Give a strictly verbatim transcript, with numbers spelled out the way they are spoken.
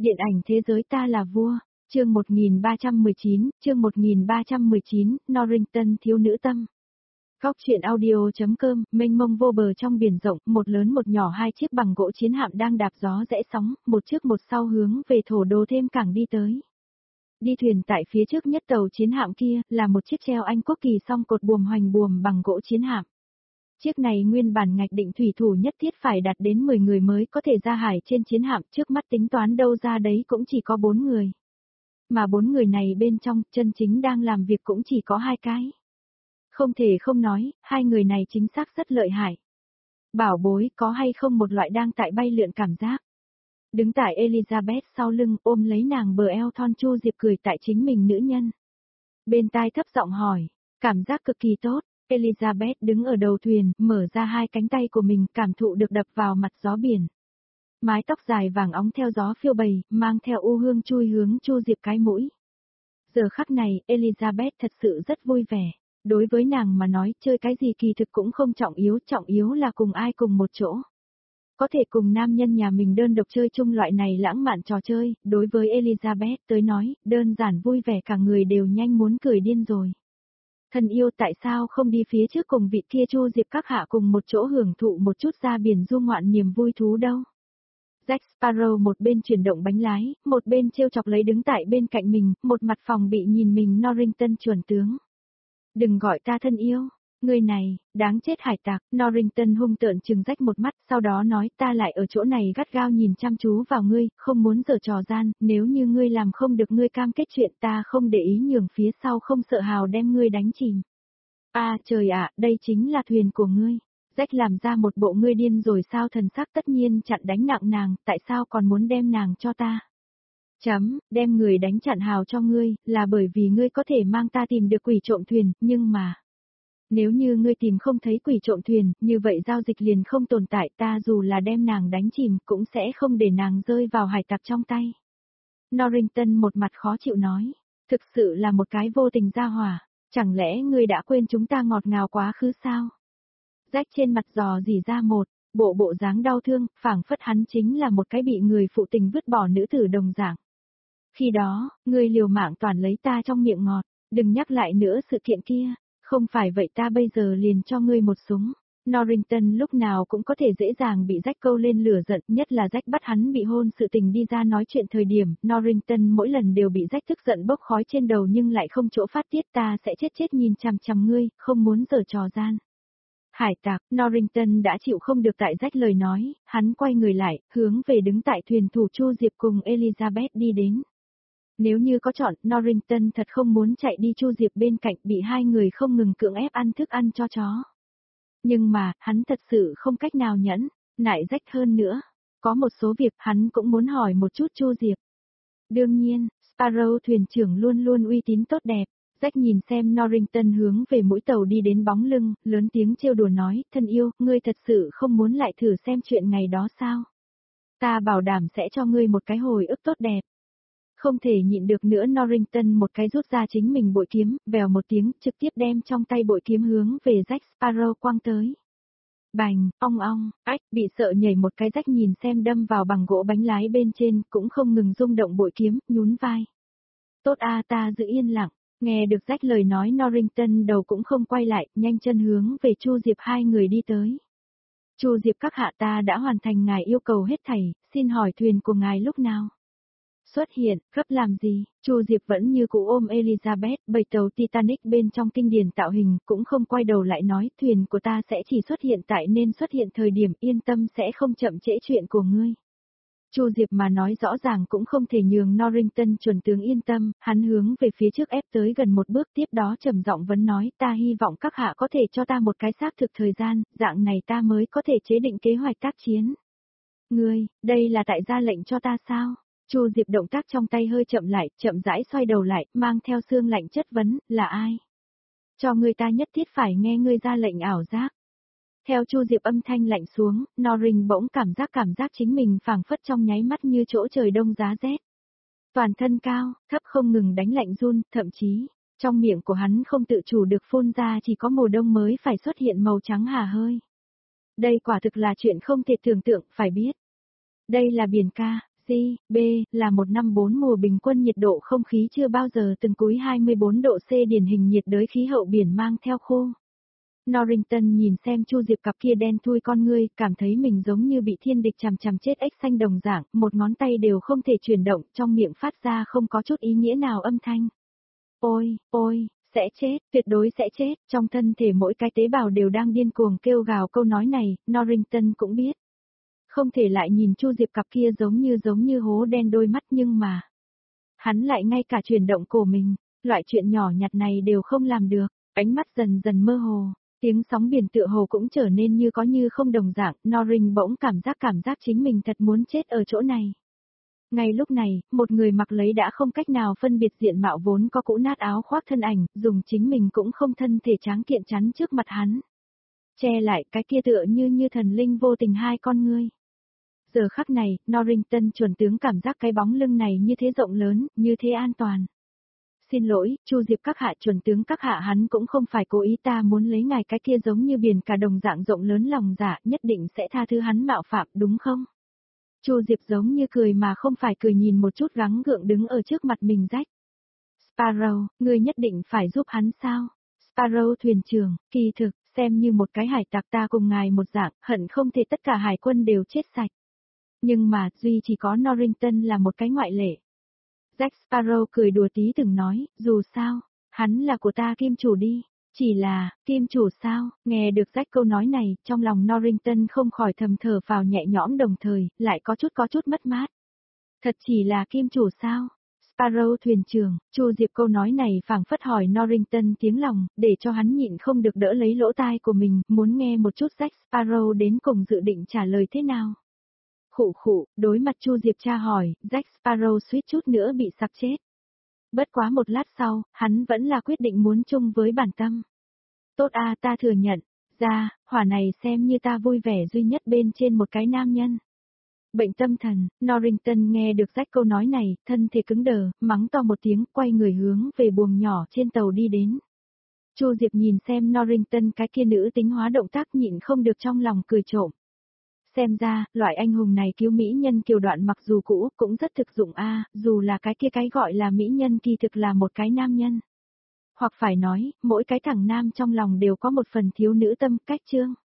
Điện ảnh thế giới ta là vua, chương một nghìn ba trăm mười chín, chương một nghìn ba trăm mười chín, Norrington thiếu nữ tâm. Góc truyện audio.com, mênh mông vô bờ trong biển rộng, một lớn một nhỏ hai chiếc bằng gỗ chiến hạm đang đạp gió rẽ sóng, một trước một sau hướng về thổ đô thêm cảng đi tới. Đi thuyền tại phía trước nhất tàu chiến hạm kia, là một chiếc treo Anh quốc kỳ song cột buồm hoành buồm bằng gỗ chiến hạm. Chiếc này nguyên bản ngạch định thủy thủ nhất thiết phải đạt đến mười người mới có thể ra hải trên chiến hạm, trước mắt tính toán đâu ra đấy cũng chỉ có bốn người. Mà bốn người này bên trong, chân chính đang làm việc cũng chỉ có hai cái. Không thể không nói, hai người này chính xác rất lợi hại. Bảo bối, có hay không một loại đang tại bay lượn cảm giác. Đứng tại Elizabeth sau lưng, ôm lấy nàng bờ eo thon Chu Diệp cười tại chính mình nữ nhân. Bên tai thấp giọng hỏi, cảm giác cực kỳ tốt. Elizabeth đứng ở đầu thuyền, mở ra hai cánh tay của mình, cảm thụ được đập vào mặt gió biển. Mái tóc dài vàng óng theo gió phiêu bầy, mang theo u hương chui hướng Chu Diệp cái mũi. Giờ khắc này, Elizabeth thật sự rất vui vẻ. Đối với nàng mà nói, chơi cái gì kỳ thực cũng không trọng yếu, trọng yếu là cùng ai cùng một chỗ. Có thể cùng nam nhân nhà mình đơn độc chơi chung loại này lãng mạn trò chơi, đối với Elizabeth tới nói, đơn giản vui vẻ cả người đều nhanh muốn cười điên rồi. Thân yêu tại sao không đi phía trước cùng vị kia Chu Diệp các hạ cùng một chỗ hưởng thụ một chút ra biển du ngoạn niềm vui thú đâu. Jack Sparrow một bên chuyển động bánh lái, một bên trêu chọc lấy đứng tại bên cạnh mình, một mặt phòng bị nhìn mình Norrington chuẩn tướng. Đừng gọi ta thân yêu, người này, đáng chết hải tặc. Norrington hung tợn trừng Jack một mắt, sau đó nói ta lại ở chỗ này gắt gao nhìn chăm chú vào ngươi, không muốn giở trò gian, nếu như ngươi làm không được ngươi cam kết chuyện ta không để ý nhường phía sau không sợ hào đem ngươi đánh chìm. À trời ạ, đây chính là thuyền của ngươi. Jack làm ra một bộ ngươi điên rồi sao thần sắc tất nhiên chặn đánh nặng nàng, tại sao còn muốn đem nàng cho ta? Chấm, đem người đánh chặn hào cho ngươi, là bởi vì ngươi có thể mang ta tìm được quỷ trộm thuyền, nhưng mà... Nếu như ngươi tìm không thấy quỷ trộm thuyền, như vậy giao dịch liền không tồn tại, ta dù là đem nàng đánh chìm, cũng sẽ không để nàng rơi vào hải tặc trong tay. Norrington một mặt khó chịu nói, thực sự là một cái vô tình gia hỏa, chẳng lẽ ngươi đã quên chúng ta ngọt ngào quá khứ sao? Rách trên mặt giò dỉ ra một, bộ bộ dáng đau thương, phảng phất hắn chính là một cái bị người phụ tình vứt bỏ nữ tử đồng dạng. Khi đó, ngươi liều mạng toàn lấy ta trong miệng ngọt, đừng nhắc lại nữa sự kiện kia. Không phải vậy ta bây giờ liền cho ngươi một súng. Norrington lúc nào cũng có thể dễ dàng bị Jack câu lên lửa giận, nhất là Jack bắt hắn bị hôn sự tình đi ra nói chuyện thời điểm, Norrington mỗi lần đều bị Jack tức giận bốc khói trên đầu nhưng lại không chỗ phát tiết, ta sẽ chết chết nhìn chằm chằm ngươi, không muốn giở trò gian. Hải tặc, Norrington đã chịu không được tại Jack lời nói, hắn quay người lại, hướng về đứng tại thuyền thủ Chu Diệp cùng Elizabeth đi đến. Nếu như có chọn, Norrington thật không muốn chạy đi Chu Diệp bên cạnh bị hai người không ngừng cưỡng ép ăn thức ăn cho chó. Nhưng mà, hắn thật sự không cách nào nhẫn, nại Jack hơn nữa. Có một số việc hắn cũng muốn hỏi một chút Chu Diệp. Đương nhiên, Sparrow thuyền trưởng luôn luôn uy tín tốt đẹp. Jack nhìn xem Norrington hướng về mũi tàu đi đến bóng lưng, lớn tiếng trêu đùa nói, thân yêu, ngươi thật sự không muốn lại thử xem chuyện ngày đó sao? Ta bảo đảm sẽ cho ngươi một cái hồi ức tốt đẹp. Không thể nhịn được nữa Norrington một cái rút ra chính mình bội kiếm, vèo một tiếng, trực tiếp đem trong tay bội kiếm hướng về Jack Sparrow quăng tới. Bành, ong ong, ách, bị sợ nhảy một cái Jack nhìn xem đâm vào bằng gỗ bánh lái bên trên, cũng không ngừng rung động bội kiếm, nhún vai. Tốt a ta giữ yên lặng, nghe được Jack lời nói Norrington đầu cũng không quay lại, nhanh chân hướng về Chu Diệp hai người đi tới. Chu Diệp các hạ ta đã hoàn thành ngài yêu cầu hết thảy, xin hỏi thuyền của ngài lúc nào? Xuất hiện, gấp làm gì? Chu Diệp vẫn như cũ ôm Elizabeth, bầy tàu Titanic bên trong kinh điển tạo hình, cũng không quay đầu lại nói, thuyền của ta sẽ chỉ xuất hiện tại nên xuất hiện thời điểm, yên tâm sẽ không chậm trễ chuyện của ngươi. Chu Diệp mà nói rõ ràng cũng không thể nhường Norrington chuẩn tướng yên tâm, hắn hướng về phía trước ép tới gần một bước, tiếp đó trầm giọng vấn nói, ta hy vọng các hạ có thể cho ta một cái xác thực thời gian, dạng này ta mới có thể chế định kế hoạch tác chiến. Ngươi, đây là tại ra lệnh cho ta sao? Chu Diệp động tác trong tay hơi chậm lại, chậm rãi xoay đầu lại, mang theo xương lạnh chất vấn, là ai? Cho người ta nhất thiết phải nghe ngươi ra lệnh ảo giác. Theo Chu Diệp âm thanh lạnh xuống, Norring bỗng cảm giác cảm giác chính mình phảng phất trong nháy mắt như chỗ trời đông giá rét. Toàn thân cao, thấp không ngừng đánh lạnh run, thậm chí, trong miệng của hắn không tự chủ được phun ra chỉ có mùa đông mới phải xuất hiện màu trắng hà hơi. Đây quả thực là chuyện không thể tưởng tượng, phải biết. Đây là biển ca, G, B, là một năm bốn mùa bình quân nhiệt độ không khí chưa bao giờ từng cúi hai mươi bốn độ C, điển hình nhiệt đới khí hậu biển mang theo khô. Norrington nhìn xem Chu Diệp cặp kia đen thui con ngươi, cảm thấy mình giống như bị thiên địch chằm chằm chết ếch xanh đồng dạng, một ngón tay đều không thể chuyển động, trong miệng phát ra không có chút ý nghĩa nào âm thanh. Ôi, ôi, sẽ chết, tuyệt đối sẽ chết, trong thân thể mỗi cái tế bào đều đang điên cuồng kêu gào câu nói này, Norrington cũng biết. Không thể lại nhìn Chu Diệp cặp kia giống như giống như hố đen đôi mắt nhưng mà. Hắn lại ngay cả chuyển động cổ mình, loại chuyện nhỏ nhặt này đều không làm được, ánh mắt dần dần mơ hồ. Tiếng sóng biển tựa hồ cũng trở nên như có như không đồng dạng, Norring bỗng cảm giác cảm giác chính mình thật muốn chết ở chỗ này. Ngay lúc này, một người mặc lấy đã không cách nào phân biệt diện mạo vốn có cũ nát áo khoác thân ảnh, dùng chính mình cũng không thân thể tráng kiện chắn trước mặt hắn. Che lại cái kia tựa như như thần linh vô tình hai con ngươi. Giờ khắc này, Norrington chuẩn tướng cảm giác cái bóng lưng này như thế rộng lớn, như thế an toàn. Xin lỗi, Chu Diệp các hạ, chuẩn tướng các hạ, hắn cũng không phải cố ý, ta muốn lấy ngài cái kia giống như biển cả đồng dạng rộng lớn lòng dạ, nhất định sẽ tha thứ hắn mạo phạm, đúng không? Chu Diệp giống như cười mà không phải cười, nhìn một chút gắng gượng đứng ở trước mặt mình rách. Sparrow, ngươi nhất định phải giúp hắn sao? Sparrow thuyền trưởng, kỳ thực, xem như một cái hải tặc ta cùng ngài một dạng, hận không thể tất cả hải quân đều chết sạch. Nhưng mà, duy chỉ có Norrington là một cái ngoại lệ. Jack Sparrow cười đùa tí từng nói, dù sao, hắn là của ta kim chủ đi. Chỉ là, kim chủ sao, nghe được Jack câu nói này, trong lòng Norrington không khỏi thầm thở phào nhẹ nhõm, đồng thời, lại có chút có chút mất mát. Thật chỉ là kim chủ sao? Sparrow thuyền trưởng, Chu Diệp câu nói này phảng phất hỏi Norrington tiếng lòng, để cho hắn nhịn không được đỡ lấy lỗ tai của mình, muốn nghe một chút Jack Sparrow đến cùng dự định trả lời thế nào. Khụ khụ, đối mặt Chu Diệp tra hỏi, Jack Sparrow suýt chút nữa bị sặc chết. Bất quá một lát sau, hắn vẫn là quyết định muốn chung với bản tâm. Tốt a, ta thừa nhận, ra, hỏa này xem như ta vui vẻ duy nhất bên trên một cái nam nhân. Bệnh tâm thần, Norrington nghe được Jack câu nói này, thân thể cứng đờ, mắng to một tiếng, quay người hướng về buồng nhỏ trên tàu đi đến. Chu Diệp nhìn xem Norrington cái kia nữ tính hóa động tác, nhịn không được trong lòng cười trộm. Xem ra, loại anh hùng này cứu mỹ nhân kiều đoạn mặc dù cũ, cũng rất thực dụng a, dù là cái kia cái gọi là mỹ nhân kỳ thực là một cái nam nhân. Hoặc phải nói, mỗi cái thằng nam trong lòng đều có một phần thiếu nữ tâm, cách chương.